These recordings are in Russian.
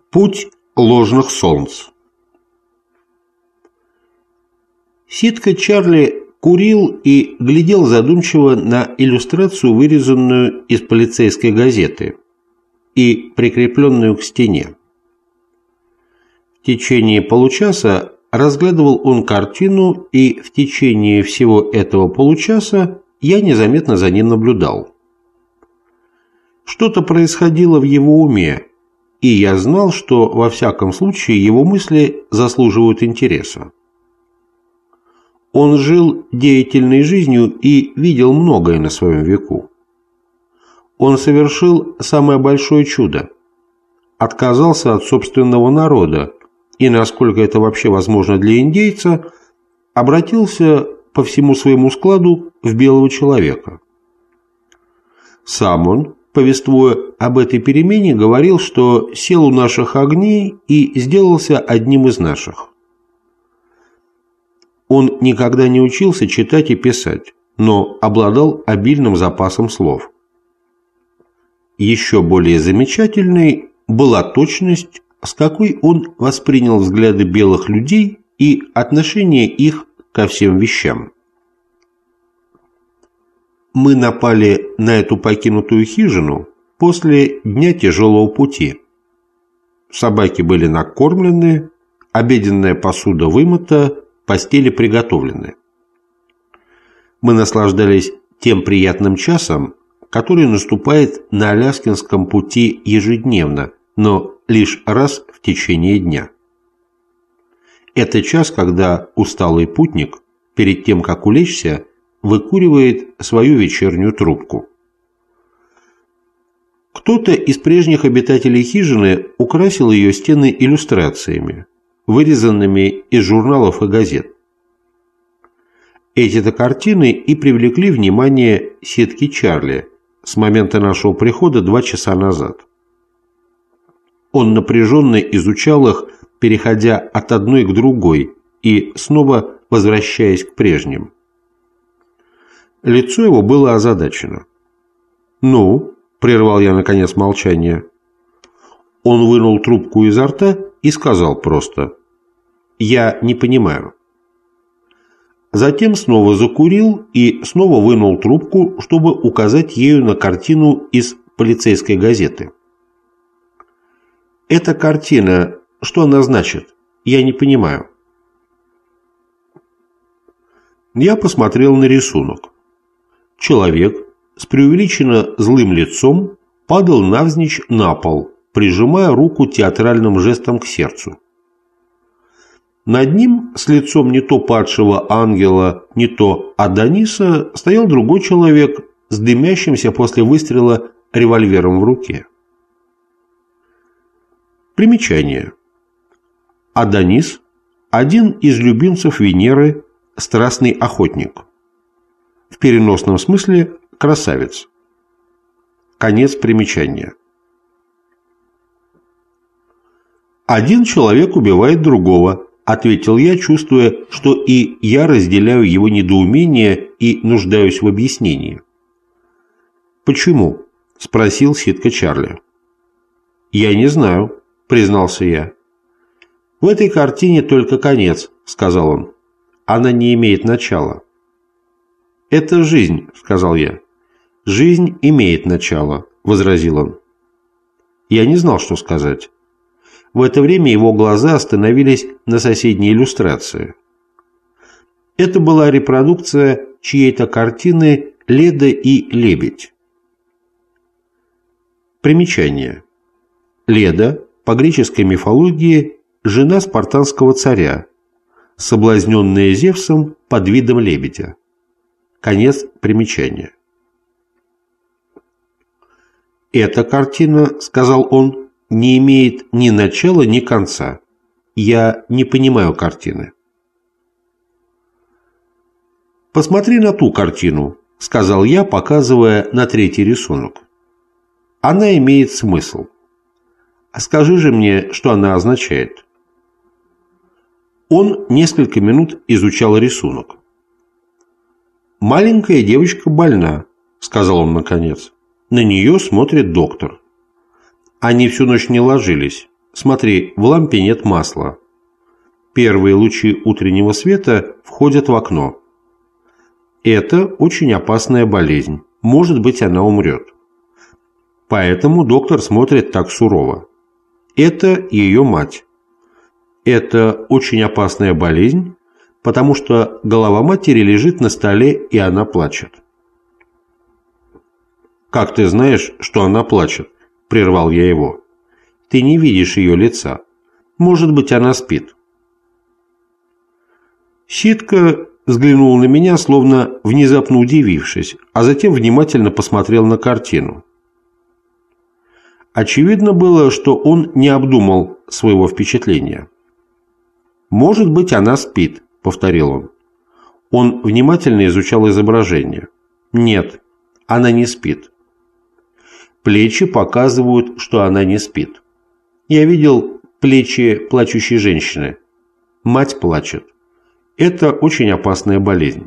Путь ложных солнц. Ситка Чарли курил и глядел задумчиво на иллюстрацию, вырезанную из полицейской газеты и прикрепленную к стене. В течение получаса разглядывал он картину, и в течение всего этого получаса я незаметно за ним наблюдал. Что-то происходило в его уме, и я знал, что во всяком случае его мысли заслуживают интереса. Он жил деятельной жизнью и видел многое на своем веку. Он совершил самое большое чудо. Отказался от собственного народа и, насколько это вообще возможно для индейца, обратился по всему своему складу в белого человека. Сам он, повествуя об этой перемене, говорил, что сел у наших огней и сделался одним из наших. Он никогда не учился читать и писать, но обладал обильным запасом слов. Еще более замечательной была точность, с какой он воспринял взгляды белых людей и отношение их ко всем вещам. Мы напали на эту покинутую хижину после дня тяжелого пути. Собаки были накормлены, обеденная посуда вымыта, постели приготовлены. Мы наслаждались тем приятным часом, который наступает на Аляскинском пути ежедневно, но лишь раз в течение дня. Это час, когда усталый путник, перед тем, как улечься, выкуривает свою вечернюю трубку. Кто-то из прежних обитателей хижины украсил ее стены иллюстрациями, вырезанными из журналов и газет. Эти-то картины и привлекли внимание Ситки Чарли с момента нашего прихода 2 часа назад. Он напряженно изучал их, переходя от одной к другой и снова возвращаясь к прежним. Лицо его было озадачено. «Ну?» – прервал я наконец молчание. Он вынул трубку изо рта и сказал просто: «Я не понимаю». Затем снова закурил и снова вынул трубку, чтобы указать ею на картину из полицейской газеты. «Эта картина, что она значит? Я не понимаю». Я посмотрел на рисунок. Человек с преувеличенно злым лицом падал навзничь на пол, прижимая руку театральным жестом к сердцу. Над ним, с лицом не то падшего ангела, не то Адониса, стоял другой человек с дымящимся после выстрела револьвером в руке. Примечание. Адонис – один из любимцев Венеры, страстный охотник. В переносном смысле красавец. Конец примечания. «Один человек убивает другого», — ответил я, чувствуя, что и я разделяю его недоумение и нуждаюсь в объяснении. «Почему?» — спросил Ситка Чарли. «Я не знаю», — признался я. «В этой картине только конец», — сказал он. «Она не имеет начала». «Это жизнь», — сказал я. «Жизнь имеет начало», — возразил он. Я не знал, что сказать. В это время его глаза остановились на соседней иллюстрации. Это была репродукция чьей-то картины «Леда и лебедь». Примечание. Леда, по греческой мифологии, жена спартанского царя, соблазненная Зевсом под видом лебедя. Конец примечания. «Эта картина, — сказал он, — не имеет ни начала, ни конца. Я не понимаю картины». «Посмотри на ту картину, — сказал я, показывая на третий рисунок. Она имеет смысл. Скажи же мне, что она означает». Он несколько минут изучал рисунок. «Маленькая девочка больна», — сказал он наконец. «На нее смотрит доктор. Они всю ночь не ложились. Смотри, в лампе нет масла. Первые лучи утреннего света входят в окно. Это очень опасная болезнь. Может быть, она умрет. Поэтому доктор смотрит так сурово. Это ее мать. Это очень опасная болезнь, потому что голова матери лежит на столе, и она плачет. «Как ты знаешь, что она плачет?» – прервал я его. «Ты не видишь ее лица. Может быть, она спит». Ситка взглянул на меня, словно внезапно удивившись, а затем внимательно посмотрел на картину. Очевидно было, что он не обдумал своего впечатления. «Может быть, она спит», — повторил он. Он внимательно изучал изображение. «Нет, она не спит». Плечи показывают, что она не спит. Я видел плечи плачущей женщины. Мать плачет. Это очень опасная болезнь.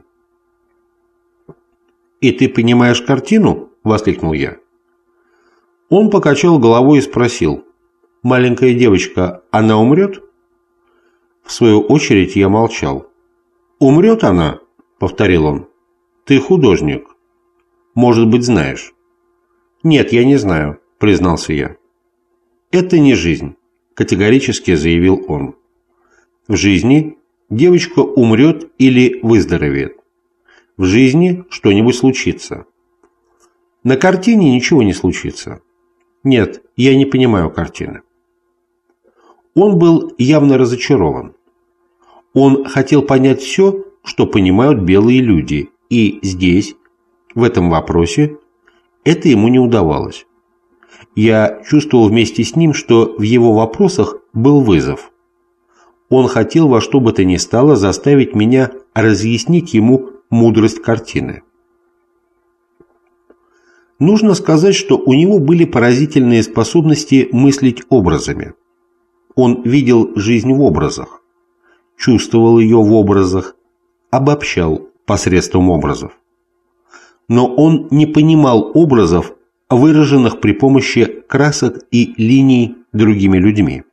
«И ты понимаешь картину?» – воскликнул я. Он покачал головой и спросил: «Маленькая девочка, она умрет?» В свою очередь я молчал. «Умрет она?» – повторил он. «Ты художник. Может быть, знаешь». «Нет, я не знаю», – признался я. «Это не жизнь», – категорически заявил он. «В жизни девочка умрет или выздоровеет. В жизни что-нибудь случится. На картине ничего не случится. Нет, я не понимаю картины». Он был явно разочарован. Он хотел понять все, что понимают белые люди, и здесь, в этом вопросе, это ему не удавалось. Я чувствовал вместе с ним, что в его вопросах был вызов. Он хотел во что бы то ни стало заставить меня разъяснить ему мудрость картины. Нужно сказать, что у него были поразительные способности мыслить образами. Он видел жизнь в образах, чувствовал ее в образах, обобщал посредством образов. Но он не понимал образов, выраженных при помощи красок и линий другими людьми.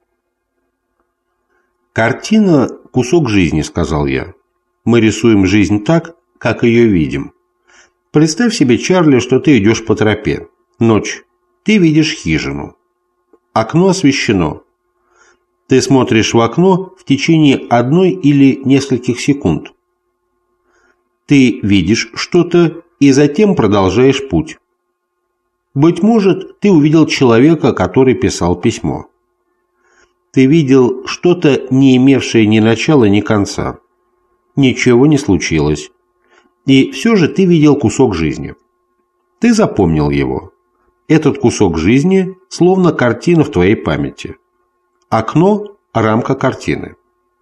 «Картина – кусок жизни», – сказал я. «Мы рисуем жизнь так, как ее видим. Представь себе, Чарли, что ты идешь по тропе. Ночь. Ты видишь хижину. Окно освещено. Ты смотришь в окно в течение одной или нескольких секунд. Ты видишь что-то и затем продолжаешь путь. Быть может, ты увидел человека, который писал письмо. Ты видел что-то, не имевшее ни начала, ни конца. Ничего не случилось. И все же ты видел кусок жизни. Ты запомнил его. Этот кусок жизни словно картина в твоей памяти. Окно – рамка картины».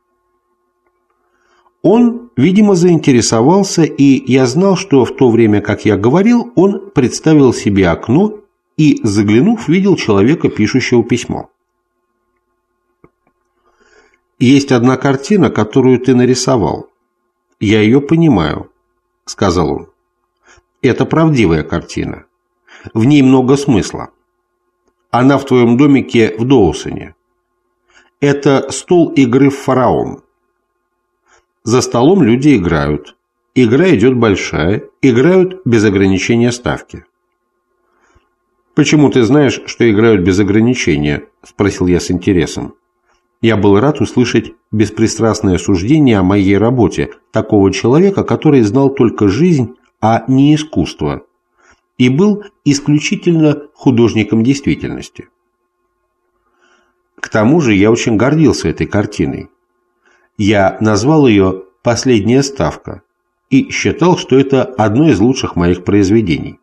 Он, видимо, заинтересовался, и я знал, что в то время, как я говорил, он представил себе окно и, заглянув, видел человека, пишущего письмо. «Есть одна картина, которую ты нарисовал. Я ее понимаю», — сказал он. «Это правдивая картина. В ней много смысла. Она в твоем домике в Доусоне. Это стол игры в фараон. За столом люди играют. Игра идет большая, играют без ограничения ставки». «Почему ты знаешь, что играют без ограничения?» – спросил я с интересом. Я был рад услышать беспристрастное суждение о моей работе такого человека, который знал только жизнь, а не искусство, и был исключительно художником действительности. К тому же я очень гордился этой картиной. Я назвал ее «Последняя ставка» и считал, что это одно из лучших моих произведений.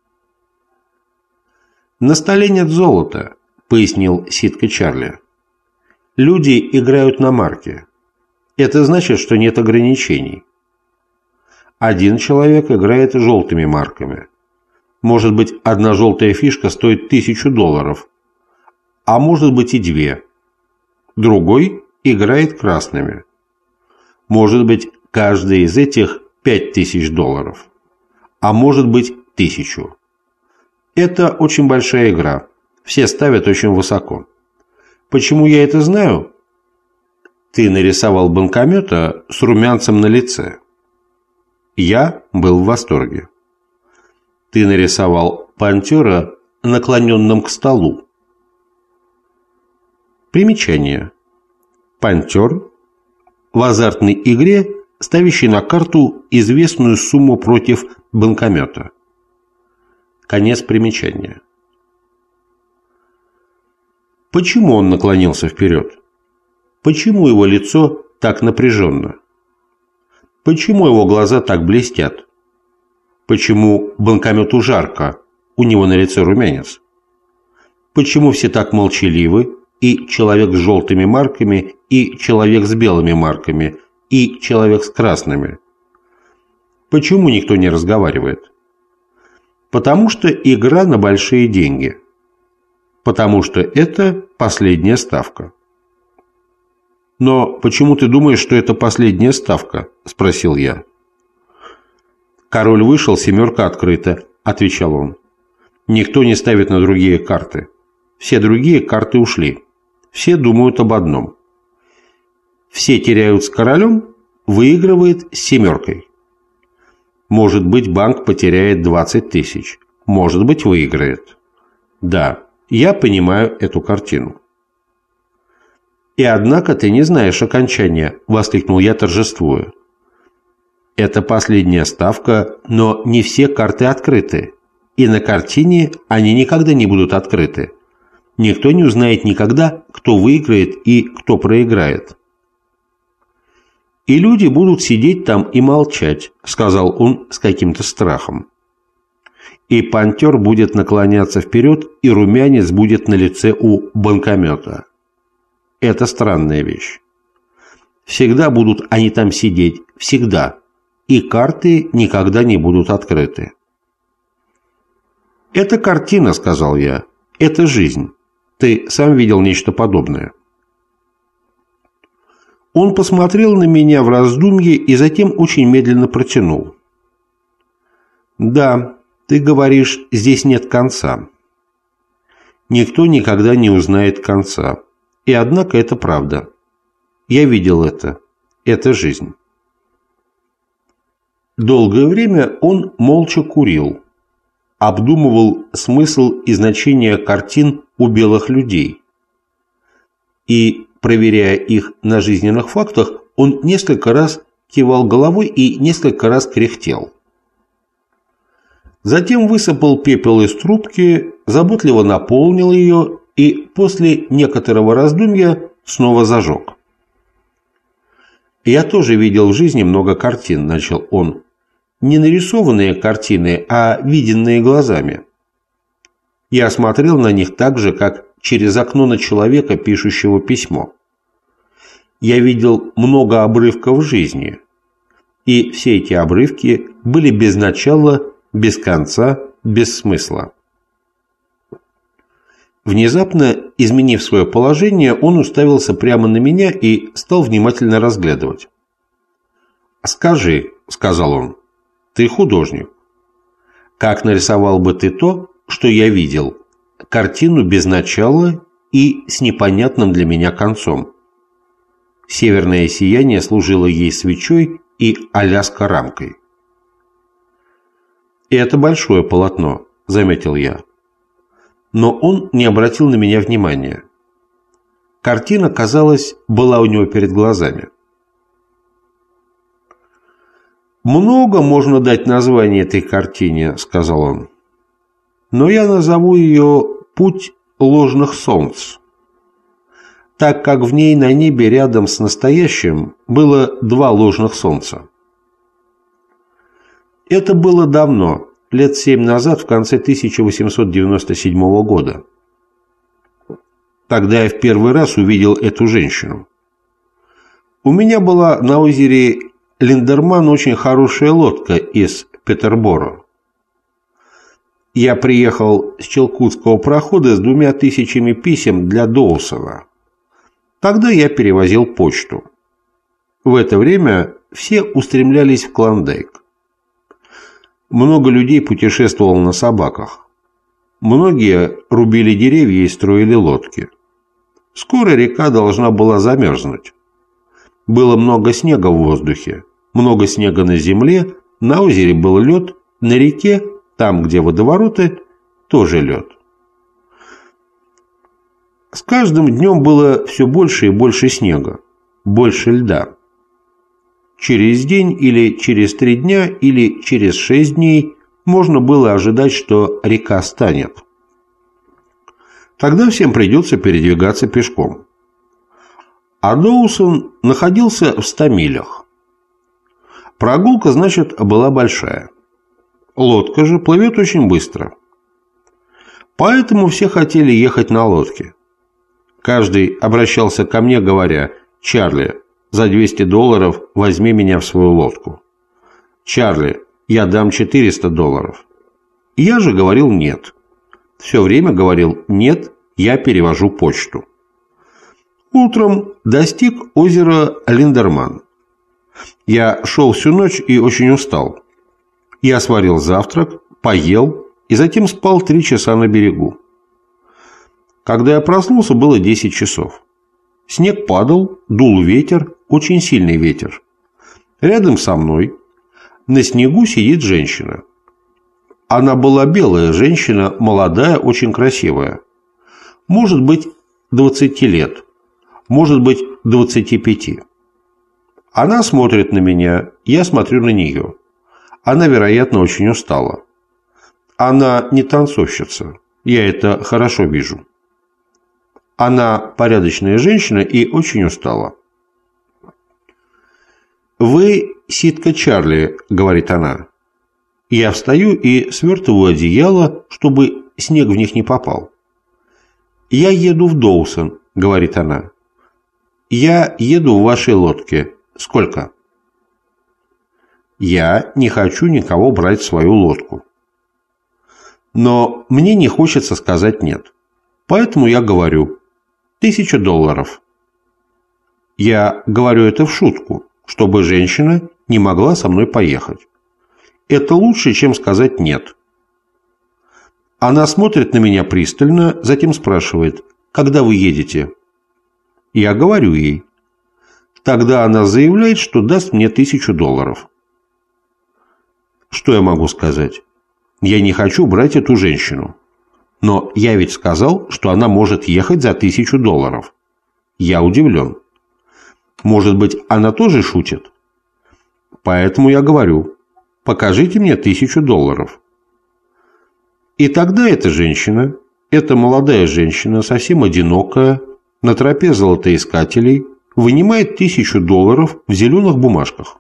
«На столе нет золота», — пояснил Ситка Чарли. «Люди играют на марке. Это значит, что нет ограничений. Один человек играет желтыми марками. Может быть, одна желтая фишка стоит $1000, а может быть и 2. Другой играет красными. Может быть, каждый из этих $5000, а может быть 1000. Это очень большая игра. Все ставят очень высоко. Почему я это знаю? Ты нарисовал банкомета с румянцем на лице. Я был в восторге. Ты нарисовал пантера, наклоненным к столу. Примечание. Пантер в азартной игре, ставящий на карту известную сумму против банкомета. Конец примечания. Почему он наклонился вперед? Почему его лицо так напряженно? Почему его глаза так блестят? Почему банкомету жарко, у него на лице румянец? Почему все так молчаливы, и человек с желтыми марками, и человек с белыми марками, и человек с красными? Почему никто не разговаривает? Потому что игра на большие деньги. Потому что это последняя ставка. «Но почему ты думаешь, что это последняя ставка?» – спросил я. «Король вышел, семерка открыта», – отвечал он. «Никто не ставит на другие карты. Все другие карты ушли. Все думают об одном. Все теряют с королем, выигрывает с семеркой. Может быть, банк потеряет 20 тысяч. Может быть, выиграет. Да, я понимаю эту картину». «И однако ты не знаешь окончания», – воскликнул я, торжествуя. «Это последняя ставка, но не все карты открыты, и на картине они никогда не будут открыты. Никто не узнает никогда, кто выиграет и кто проиграет». «И люди будут сидеть там и молчать», – сказал он с каким-то страхом. «И пантер будет наклоняться вперед, и румянец будет на лице у банкомета. Это странная вещь. Всегда будут они там сидеть, всегда, и карты никогда не будут открыты». «Это картина», – сказал я, – «это жизнь. Ты сам видел нечто подобное». Он посмотрел на меня в раздумье и затем очень медленно протянул. «Да, ты говоришь, здесь нет конца. Никто никогда не узнает конца. И однако это правда. Я видел это. Это жизнь». Долгое время он молча курил, обдумывал смысл и значение картин у белых людей. И, проверяя их на жизненных фактах, он несколько раз кивал головой и несколько раз кряхтел. Затем высыпал пепел из трубки, заботливо наполнил ее и после некоторого раздумья снова зажег. «Я тоже видел в жизни много картин», – начал он. «Не нарисованные картины, а виденные глазами. Я смотрел на них так же, как через окно на человека, пишущего письмо. Я видел много обрывков жизни, и все эти обрывки были без начала, без конца, без смысла». Внезапно, изменив свое положение, он уставился прямо на меня и стал внимательно разглядывать. «Скажи», — сказал он, — «ты художник. Как нарисовал бы ты то, что я видел, картину без начала и с непонятным для меня концом?» Северное сияние служило ей свечой и Аляска рамкой. «И это большое полотно», — заметил я. Но он не обратил на меня внимания. Картина, казалось, была у него перед глазами. «Много можно дать название этой картине», — сказал он. «Но я назову ее «Путь ложных солнц», так как в ней на небе рядом с настоящим было два ложных солнца. Это было давно, лет 7 назад, в конце 1897 года. Тогда я в первый раз увидел эту женщину. У меня была на озере Линдерман очень хорошая лодка из Петербора. Я приехал с Челкутского прохода с 2000 писем для Доусона. Тогда я перевозил почту. В это время все устремлялись в Клондайк. Много людей путешествовало на собаках. Многие рубили деревья и строили лодки. Скоро река должна была замерзнуть. Было много снега в воздухе, много снега на земле, на озере был лед, на реке, там, где водовороты, тоже лед. С каждым днем было все больше и больше снега, больше льда. Через день или через 3 дня или через 6 дней можно было ожидать, что река станет. Тогда всем придется передвигаться пешком. А Доусон находился в 100 милях. Прогулка, значит, была большая. Лодка же плывет очень быстро. Поэтому все хотели ехать на лодке. Каждый обращался ко мне, говоря: «Чарли, за $200 возьми меня в свою лодку». «Чарли, я дам $400». Я же говорил нет. Все время говорил нет, я перевожу почту. Утром достиг озера Линдерман. Я шел всю ночь и очень устал. Я сварил завтрак, поел и затем спал 3 часа на берегу. Когда я проснулся, было 10 часов. Снег падал, дул ветер, очень сильный ветер. Рядом со мной на снегу сидит женщина. Она была белая женщина, молодая, очень красивая. Может быть, 20 лет, может быть, 25. Она смотрит на меня, я смотрю на нее. Она, вероятно, очень устала. Она не танцовщица, я это хорошо вижу. Она порядочная женщина и очень устала. «Вы ситка Чарли», — говорит она. Я встаю и свертываю одеяло, чтобы снег в них не попал. «Я еду в Доусон», — говорит она. «Я еду в вашей лодке. Сколько?» Я не хочу никого брать в свою лодку. Но мне не хочется сказать «нет». Поэтому я говорю $1000. Я говорю это в шутку, чтобы женщина не могла со мной поехать. Это лучше, чем сказать «нет». Она смотрит на меня пристально, затем спрашивает: «Когда вы едете?» Я говорю ей. Тогда она заявляет, что даст мне $1000. Что я могу сказать? Я не хочу брать эту женщину. Но я ведь сказал, что она может ехать за $1000. Я удивлен. Может быть, она тоже шутит? Поэтому я говорю: покажите мне $1000. И тогда эта женщина, эта молодая женщина, совсем одинокая, на тропе золотоискателей, вынимает $1000 в зеленых бумажках.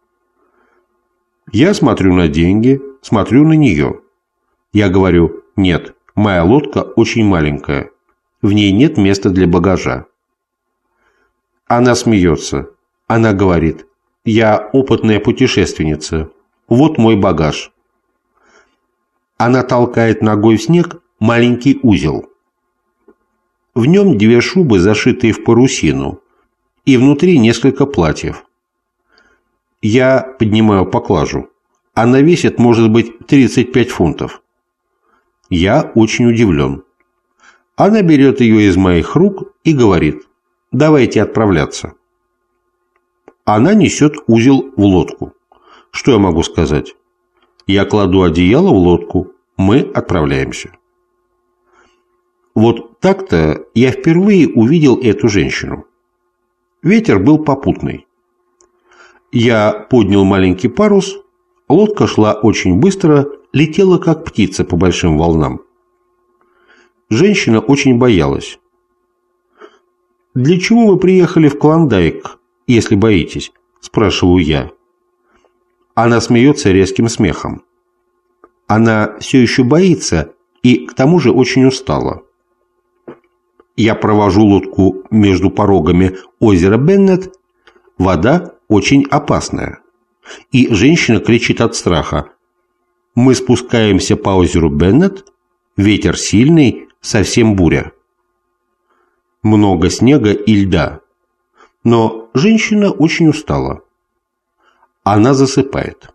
Я смотрю на деньги, смотрю на нее. Я говорю: нет, моя лодка очень маленькая, в ней нет места для багажа. Она смеется. Она говорит: я опытная путешественница, вот мой багаж. Она толкает ногой в снег маленький узел. В нем 2 шубы, зашитые в парусину, и внутри несколько платьев. Я поднимаю поклажу. Она весит, может быть, 35 фунтов. Я очень удивлен. Она берет ее из моих рук и говорит: давайте отправляться. Она несет узел в лодку. Что я могу сказать? Я кладу одеяло в лодку, мы отправляемся. Вот так-то я впервые увидел эту женщину. Ветер был попутный. Я поднял маленький парус, лодка шла очень быстро, летела как птица по большим волнам. Женщина очень боялась. «Для чего вы приехали в Клондайк, если боитесь?» – спрашиваю я. Она смеется резким смехом. Она все еще боится и к тому же очень устала. Я провожу лодку между порогами озера Беннет. Вода очень опасная. И женщина кричит от страха. Мы спускаемся по озеру Беннет. Ветер сильный, совсем буря. Много снега и льда. Но женщина очень устала. Она засыпает.